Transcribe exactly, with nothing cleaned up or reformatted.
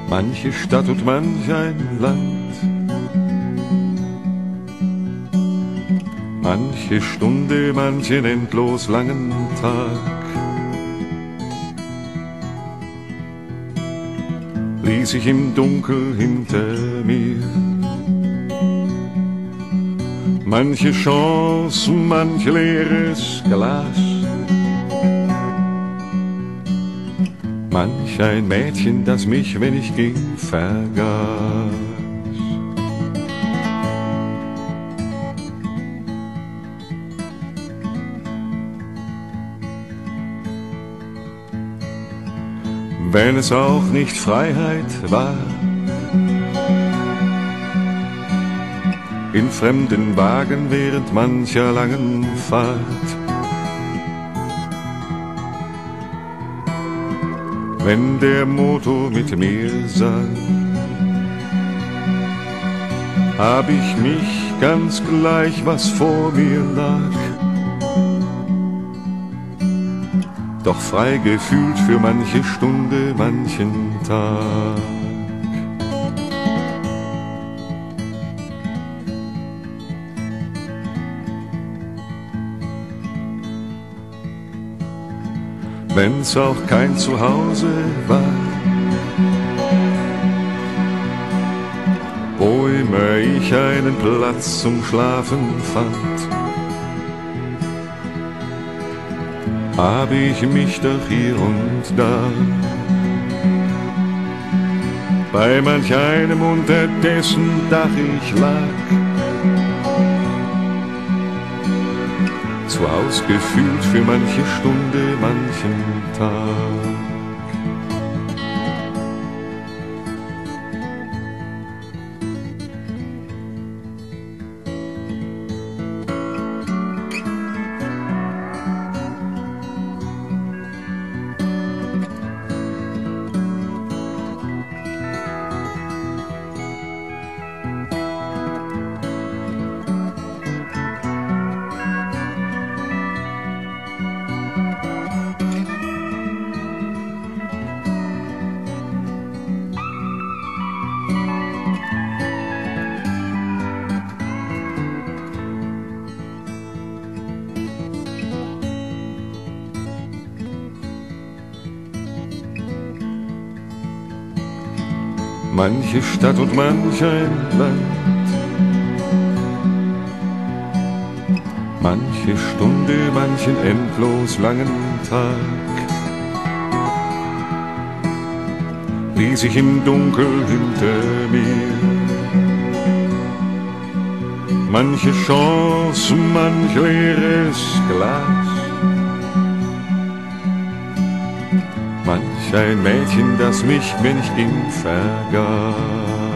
manche Stadt und manch ein Land, manche Stunde, manchen endlos langen Tag, ließ ich im Dunkel hinter mir. Manche Chance, manch leeres Glas, manch ein Mädchen, das mich, wenn ich ging, vergaß. Wenn es auch nicht Freiheit war, in fremden Wagen während mancher langen Fahrt, wenn der Motor mit mir sang, hab ich mich ganz gleich, was vor mir lag, doch frei gefühlt für manche Stunde, manchen Tag. Wenn's auch kein Zuhause war, wo immer ich einen Platz zum Schlafen fand, hab ich mich doch hier und da bei manch einem, unter dessen Dach ich lag, zu Haus gefühlt für manche Stunde, manchen Tag. Manche Stadt und manch ein Land, manche Stunde, manchen endlos langen Tag, ließ ich im Dunkel hinter mir. Manche Chance, manch leeres Glas, manch ein Mädchen, das mich, wenn ich ging, vergaß.